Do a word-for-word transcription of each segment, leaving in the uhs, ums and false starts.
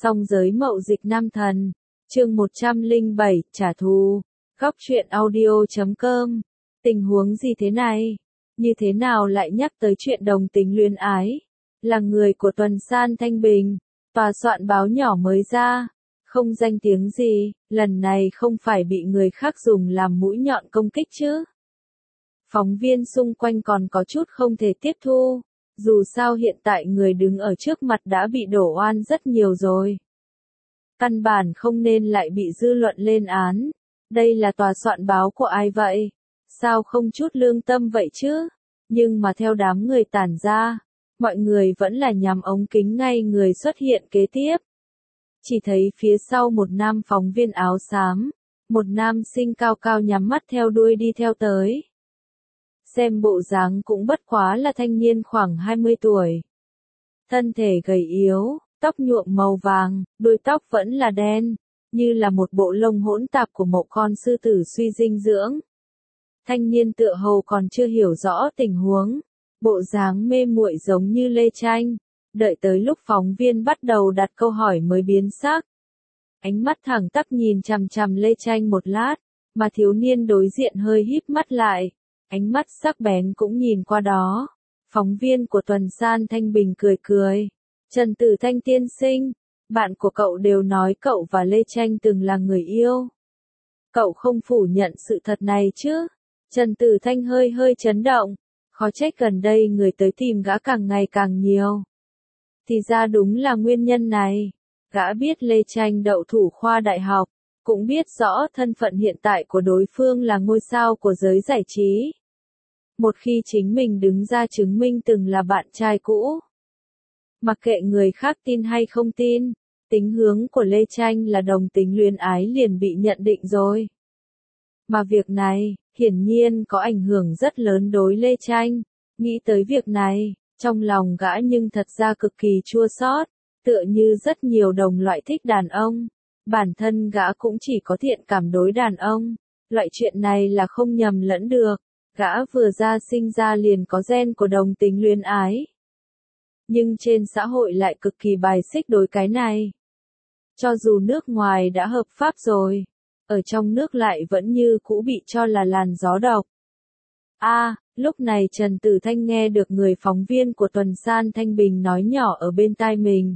Song giới mậu dịch nam thần, chương một trăm lẻ bảy, trả thù, góc truyện audio chấm com. Tình huống gì thế này? Như thế nào lại nhắc tới chuyện đồng tính luyến ái? Là người của Tuần San Thanh Bình, tòa soạn báo nhỏ mới ra, không danh tiếng gì, lần này không phải bị người khác dùng làm mũi nhọn công kích chứ? Phóng viên xung quanh còn có chút không thể tiếp thu, dù sao hiện tại người đứng ở trước mặt đã bị đổ oan rất nhiều rồi. Căn bản không nên lại bị dư luận lên án. Đây là tòa soạn báo của ai vậy? Sao không chút lương tâm vậy chứ? Nhưng mà theo đám người tản ra, mọi người vẫn là nhắm ống kính ngay người xuất hiện kế tiếp. Chỉ thấy phía sau một nam phóng viên áo xám, một nam sinh cao cao nhắm mắt theo đuôi đi theo tới. Xem bộ dáng cũng bất quá là thanh niên khoảng hai mươi tuổi. Thân thể gầy yếu, tóc nhuộm màu vàng, đuôi tóc vẫn là đen, như là một bộ lông hỗn tạp của một con sư tử suy dinh dưỡng. Thanh niên tựa hồ còn chưa hiểu rõ tình huống, bộ dáng mê muội giống như Lê Tranh, đợi tới lúc phóng viên bắt đầu đặt câu hỏi mới biến sắc. Ánh mắt thẳng tắp nhìn chằm chằm Lê Tranh một lát, mà thiếu niên đối diện hơi híp mắt lại, ánh mắt sắc bén cũng nhìn qua đó. Phóng viên của Tuần San Thanh Bình cười cười. Trần Tử Thanh tiên sinh, bạn của cậu đều nói cậu và Lê Tranh từng là người yêu. Cậu không phủ nhận sự thật này chứ? Trần Tử Thanh hơi hơi chấn động, khó trách gần đây người tới tìm gã càng ngày càng nhiều. Thì ra đúng là nguyên nhân này. Gã biết Lê Tranh đậu thủ khoa đại học, cũng biết rõ thân phận hiện tại của đối phương là ngôi sao của giới giải trí. Một khi chính mình đứng ra chứng minh từng là bạn trai cũ, mặc kệ người khác tin hay không tin, tính hướng của Lê Tranh là đồng tính luyến ái liền bị nhận định rồi. Mà việc này, hiển nhiên có ảnh hưởng rất lớn đối Lê Tranh. Nghĩ tới việc này, trong lòng gã nhưng thật ra cực kỳ chua xót, tựa như rất nhiều đồng loại thích đàn ông. Bản thân gã cũng chỉ có thiện cảm đối đàn ông, loại chuyện này là không nhầm lẫn được. Gã vừa ra sinh ra liền có gen của đồng tính luyến ái. Nhưng trên xã hội lại cực kỳ bài xích đối cái này. Cho dù nước ngoài đã hợp pháp rồi, ở trong nước lại vẫn như cũ bị cho là làn gió độc. A, à, lúc này Trần Tử Thanh nghe được người phóng viên của Tuần San Thanh Bình nói nhỏ ở bên tai mình.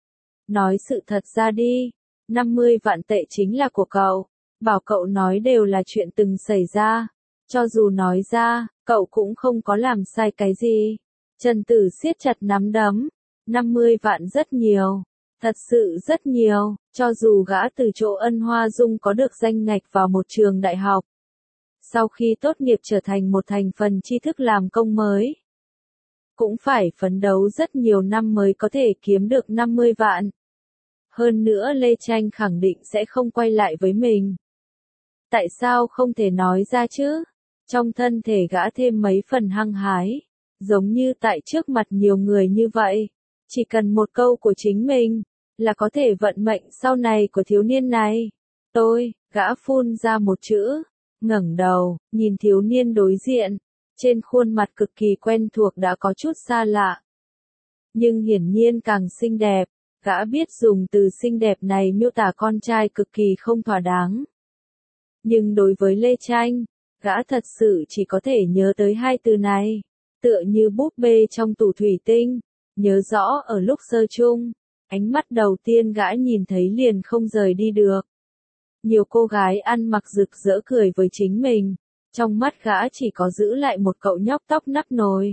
Nói sự thật ra đi, năm mươi vạn tệ chính là của cậu, bảo cậu nói đều là chuyện từng xảy ra. Cho dù nói ra, cậu cũng không có làm sai cái gì. Trần Tử siết chặt nắm đấm. năm mươi vạn rất nhiều. Thật sự rất nhiều, cho dù gã từ chỗ Ân Hoa Dung có được danh ngạch vào một trường đại học. Sau khi tốt nghiệp trở thành một thành phần tri thức làm công mới, cũng phải phấn đấu rất nhiều năm mới có thể kiếm được năm mươi vạn. Hơn nữa Lê Tranh khẳng định sẽ không quay lại với mình. Tại sao không thể nói ra chứ? Trong thân thể gã thêm mấy phần hăng hái, giống như tại trước mặt nhiều người như vậy. Chỉ cần một câu của chính mình, là có thể vận mệnh sau này của thiếu niên này. Tôi, gã phun ra một chữ, ngẩng đầu, nhìn thiếu niên đối diện, trên khuôn mặt cực kỳ quen thuộc đã có chút xa lạ. Nhưng hiển nhiên càng xinh đẹp, gã biết dùng từ xinh đẹp này miêu tả con trai cực kỳ không thỏa đáng. Nhưng đối với Lê Tranh, gã thật sự chỉ có thể nhớ tới hai từ này, tựa như búp bê trong tủ thủy tinh, nhớ rõ ở lúc sơ chung, ánh mắt đầu tiên gã nhìn thấy liền không rời đi được. Nhiều cô gái ăn mặc rực rỡ cười với chính mình, trong mắt gã chỉ có giữ lại một cậu nhóc tóc nắp nồi.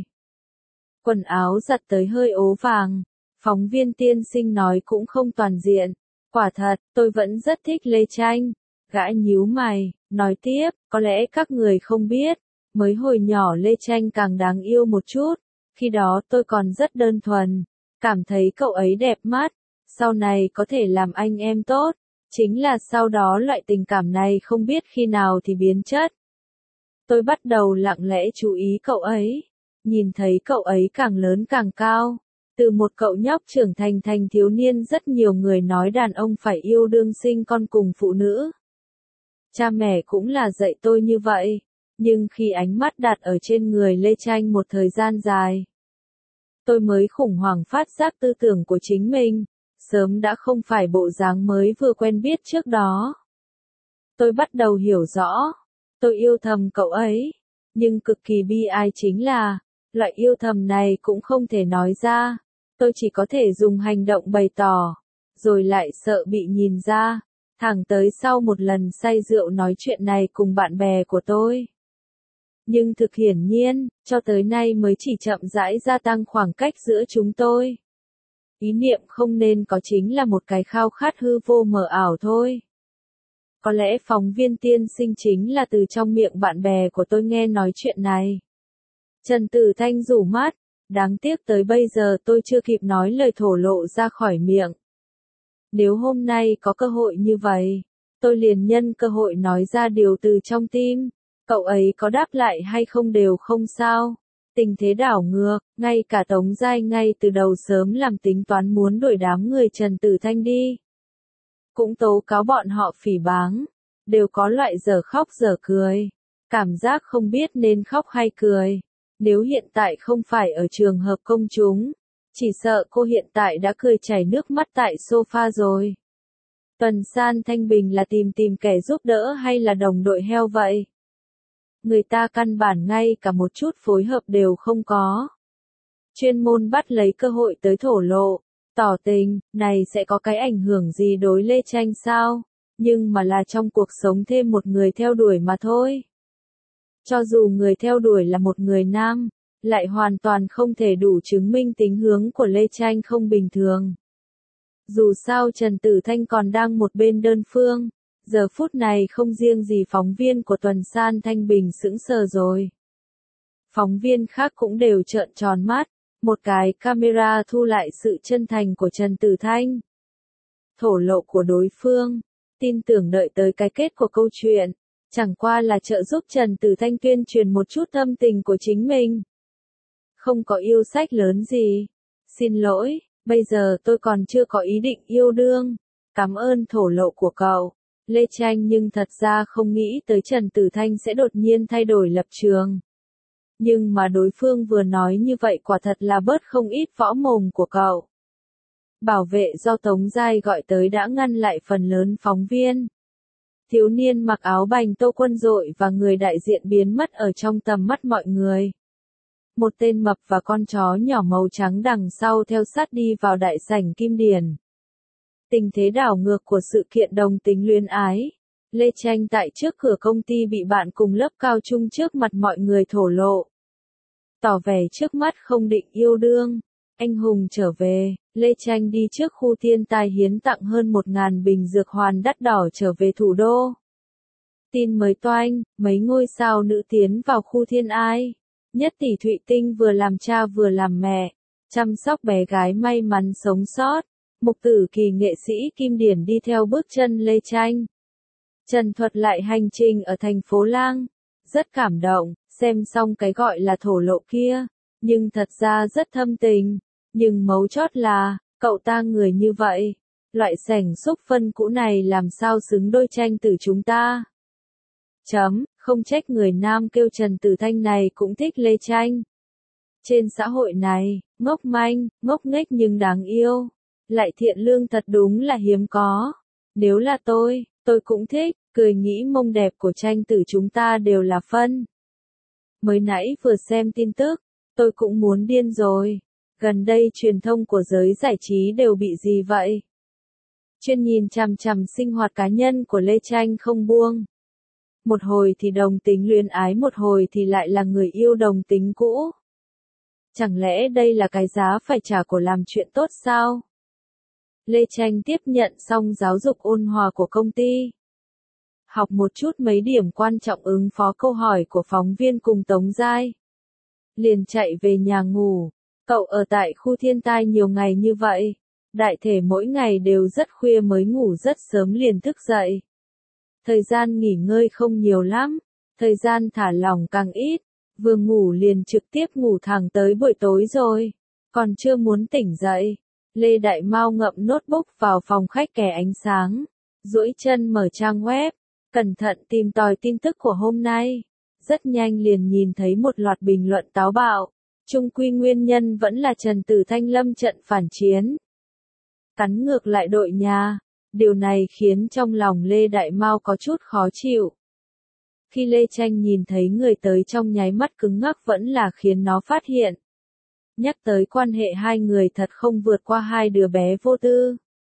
Quần áo giặt tới hơi ố vàng, phóng viên tiên sinh nói cũng không toàn diện, quả thật, tôi vẫn rất thích Lê Tranh. Gã nhíu mày, nói tiếp, có lẽ các người không biết, mới hồi nhỏ Lê Tranh càng đáng yêu một chút, khi đó tôi còn rất đơn thuần, cảm thấy cậu ấy đẹp mắt, sau này có thể làm anh em tốt, chính là sau đó loại tình cảm này không biết khi nào thì biến chất. Tôi bắt đầu lặng lẽ chú ý cậu ấy, nhìn thấy cậu ấy càng lớn càng cao, từ một cậu nhóc trưởng thành thành thiếu niên rất nhiều người nói đàn ông phải yêu đương sinh con cùng phụ nữ. Cha mẹ cũng là dạy tôi như vậy, nhưng khi ánh mắt đặt ở trên người Lê Tranh một thời gian dài, tôi mới khủng hoảng phát giác tư tưởng của chính mình, sớm đã không phải bộ dáng mới vừa quen biết trước đó. Tôi bắt đầu hiểu rõ, tôi yêu thầm cậu ấy, nhưng cực kỳ bi ai chính là, loại yêu thầm này cũng không thể nói ra, tôi chỉ có thể dùng hành động bày tỏ, rồi lại sợ bị nhìn ra, thẳng tới sau một lần say rượu nói chuyện này cùng bạn bè của tôi. Nhưng thực hiển nhiên, cho tới nay mới chỉ chậm rãi gia tăng khoảng cách giữa chúng tôi. Ý niệm không nên có chính là một cái khao khát hư vô mờ ảo thôi. Có lẽ phóng viên tiên sinh chính là từ trong miệng bạn bè của tôi nghe nói chuyện này. Trần Tử Thanh rủ mắt, đáng tiếc tới bây giờ tôi chưa kịp nói lời thổ lộ ra khỏi miệng. Nếu hôm nay có cơ hội như vậy, tôi liền nhân cơ hội nói ra điều từ trong tim, cậu ấy có đáp lại hay không đều không sao. Tình thế đảo ngược, ngay cả Tống Giai ngay từ đầu sớm làm tính toán muốn đuổi đám người Trần Tử Thanh đi. Cũng tố cáo bọn họ phỉ báng, đều có loại dở khóc dở cười, cảm giác không biết nên khóc hay cười. Nếu hiện tại không phải ở trường hợp công chúng, chỉ sợ cô hiện tại đã cười chảy nước mắt tại sofa rồi. Tuần San Thanh Bình là tìm tìm kẻ giúp đỡ hay là đồng đội heo vậy? Người ta căn bản ngay cả một chút phối hợp đều không có. Chuyên môn bắt lấy cơ hội tới thổ lộ, tỏ tình, này sẽ có cái ảnh hưởng gì đối Lê Tranh sao? Nhưng mà là trong cuộc sống thêm một người theo đuổi mà thôi. Cho dù người theo đuổi là một người nam, lại hoàn toàn không thể đủ chứng minh tính hướng của Lê Tranh không bình thường. Dù sao Trần Tử Thanh còn đang một bên đơn phương, giờ phút này không riêng gì phóng viên của Tuần San Thanh Bình sững sờ rồi. Phóng viên khác cũng đều trợn tròn mắt, một cái camera thu lại sự chân thành của Trần Tử Thanh. Thổ lộ của đối phương, tin tưởng đợi tới cái kết của câu chuyện, chẳng qua là trợ giúp Trần Tử Thanh tuyên truyền một chút tâm tình của chính mình. Không có yêu sách lớn gì. Xin lỗi, bây giờ tôi còn chưa có ý định yêu đương. Cảm ơn thổ lộ của cậu, Lê Tranh, nhưng thật ra không nghĩ tới Trần Tử Thanh sẽ đột nhiên thay đổi lập trường. Nhưng mà đối phương vừa nói như vậy quả thật là bớt không ít võ mồm của cậu. Bảo vệ do Tống Giai gọi tới đã ngăn lại phần lớn phóng viên. Thiếu niên mặc áo bành tô quân đội và người đại diện biến mất ở trong tầm mắt mọi người. Một tên mập và con chó nhỏ màu trắng đằng sau theo sát đi vào đại sảnh Kim Điền. Tình thế đảo ngược của sự kiện đồng tính luyến ái. Lê Tranh tại trước cửa công ty bị bạn cùng lớp cao trung trước mặt mọi người thổ lộ. Tỏ vẻ trước mắt không định yêu đương. Anh hùng trở về, Lê Tranh đi trước khu thiên tai hiến tặng hơn một ngàn bình dược hoàn đắt đỏ trở về thủ đô. Tin mới toanh, mấy ngôi sao nữ tiến vào khu thiên ai. Nhất tỷ Thụy Tinh vừa làm cha vừa làm mẹ, chăm sóc bé gái may mắn sống sót. Mục Tử Kỳ nghệ sĩ Kim Điển đi theo bước chân Lê Tranh. Trần thuật lại hành trình ở thành phố Lang. Rất cảm động, xem xong cái gọi là thổ lộ kia, nhưng thật ra rất thâm tình. Nhưng mấu chốt là, cậu ta người như vậy, loại sảnh xúc phân cũ này làm sao xứng đôi Tranh Tử chúng ta. Chấm, không trách người nam kêu Trần Tử Thanh này cũng thích Lê Tranh. Trên xã hội này, ngốc manh, ngốc nghếch nhưng đáng yêu, lại thiện lương thật đúng là hiếm có. Nếu là tôi, tôi cũng thích, cười nghĩ mông đẹp của Tranh Tử chúng ta đều là phân. Mới nãy vừa xem tin tức, tôi cũng muốn điên rồi. Gần đây truyền thông của giới giải trí đều bị gì vậy? Chuyên nhìn chằm chằm sinh hoạt cá nhân của Lê Tranh không buông. Một hồi thì đồng tính luyến ái, một hồi thì lại là người yêu đồng tính cũ. Chẳng lẽ đây là cái giá phải trả của làm chuyện tốt sao? Lê Tranh tiếp nhận xong giáo dục ôn hòa của công ty. Học một chút mấy điểm quan trọng ứng phó câu hỏi của phóng viên cùng Tống Giai. Liền chạy về nhà ngủ. Cậu ở tại khu thiên tai nhiều ngày như vậy. Đại thể mỗi ngày đều rất khuya mới ngủ, rất sớm liền thức dậy. Thời gian nghỉ ngơi không nhiều lắm. Thời gian thả lỏng càng ít. Vừa ngủ liền trực tiếp ngủ thẳng tới buổi tối rồi. Còn chưa muốn tỉnh dậy. Lê Đại Mao ngậm notebook vào phòng khách kẻ ánh sáng. Duỗi chân mở trang web. Cẩn thận tìm tòi tin tức của hôm nay. Rất nhanh liền nhìn thấy một loạt bình luận táo bạo. Chung quy nguyên nhân vẫn là Trần Tử Thanh lâm trận phản chiến. cắn ngược lại đội nhà. Điều này khiến trong lòng Lê Đại Mao có chút khó chịu. Khi Lê Tranh nhìn thấy người tới trong nháy mắt cứng ngắc vẫn là khiến nó phát hiện. Nhắc tới quan hệ hai người thật không vượt qua hai đứa bé vô tư.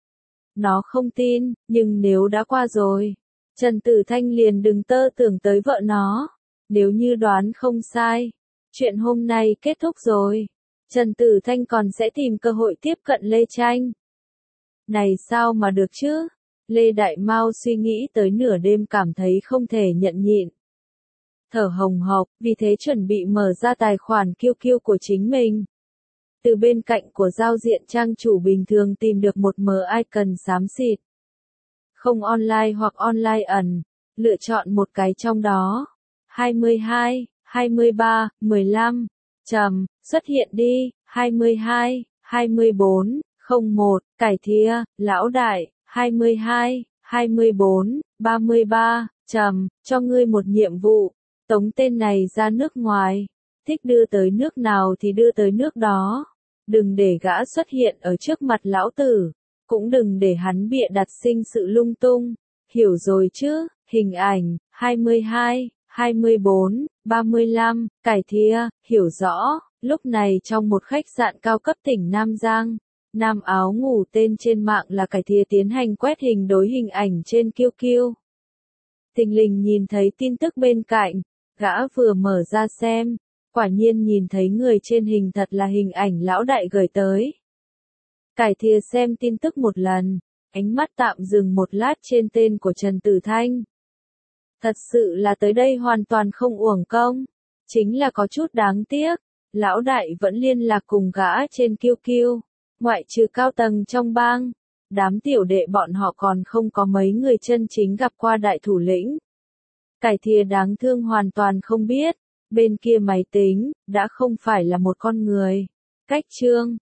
Nó không tin, nhưng nếu đã qua rồi, Trần Tử Thanh liền đừng tơ tưởng tới vợ nó. Nếu như đoán không sai, chuyện hôm nay kết thúc rồi. Trần Tử Thanh còn sẽ tìm cơ hội tiếp cận Lê Tranh. Này sao mà được chứ? Lê Đại Mao suy nghĩ tới nửa đêm cảm thấy không thể nhận nhịn. Thở hồng hộc, vì thế chuẩn bị mở ra tài khoản Q Q của chính mình. Từ bên cạnh của giao diện trang chủ bình thường tìm được một mờ icon xám xịt. Không online hoặc online ẩn, lựa chọn một cái trong đó. hai mươi hai, hai mươi ba, mười lăm, trầm, xuất hiện đi, hai mươi hai, hai mươi bốn, không một, cải thìa, lão đại, hai mươi hai, hai mươi bốn, ba mươi ba, trầm, cho ngươi một nhiệm vụ, tống tên này ra nước ngoài, thích đưa tới nước nào thì đưa tới nước đó, đừng để gã xuất hiện ở trước mặt lão tử, cũng đừng để hắn bịa đặt sinh sự lung tung, hiểu rồi chứ, hình ảnh, hai mươi hai, hai mươi bốn, ba mươi lăm, cải thìa, hiểu rõ, lúc này trong một khách sạn cao cấp tỉnh Nam Giang. Nam áo ngủ tên trên mạng là cải thìa tiến hành quét hình đối hình ảnh trên Q Q. Thình lình nhìn thấy tin tức bên cạnh, gã vừa mở ra xem, quả nhiên nhìn thấy người trên hình thật là hình ảnh lão đại gửi tới. Cải thìa xem tin tức một lần, ánh mắt tạm dừng một lát trên tên của Trần Tử Thanh. Thật sự là tới đây hoàn toàn không uổng công, chính là có chút đáng tiếc, lão đại vẫn liên lạc cùng gã trên Q Q. Ngoại trừ cao tầng trong bang, đám tiểu đệ bọn họ còn không có mấy người chân chính gặp qua đại thủ lĩnh. Cải thìa đáng thương hoàn toàn không biết, bên kia máy tính, đã không phải là một con người. Cách chương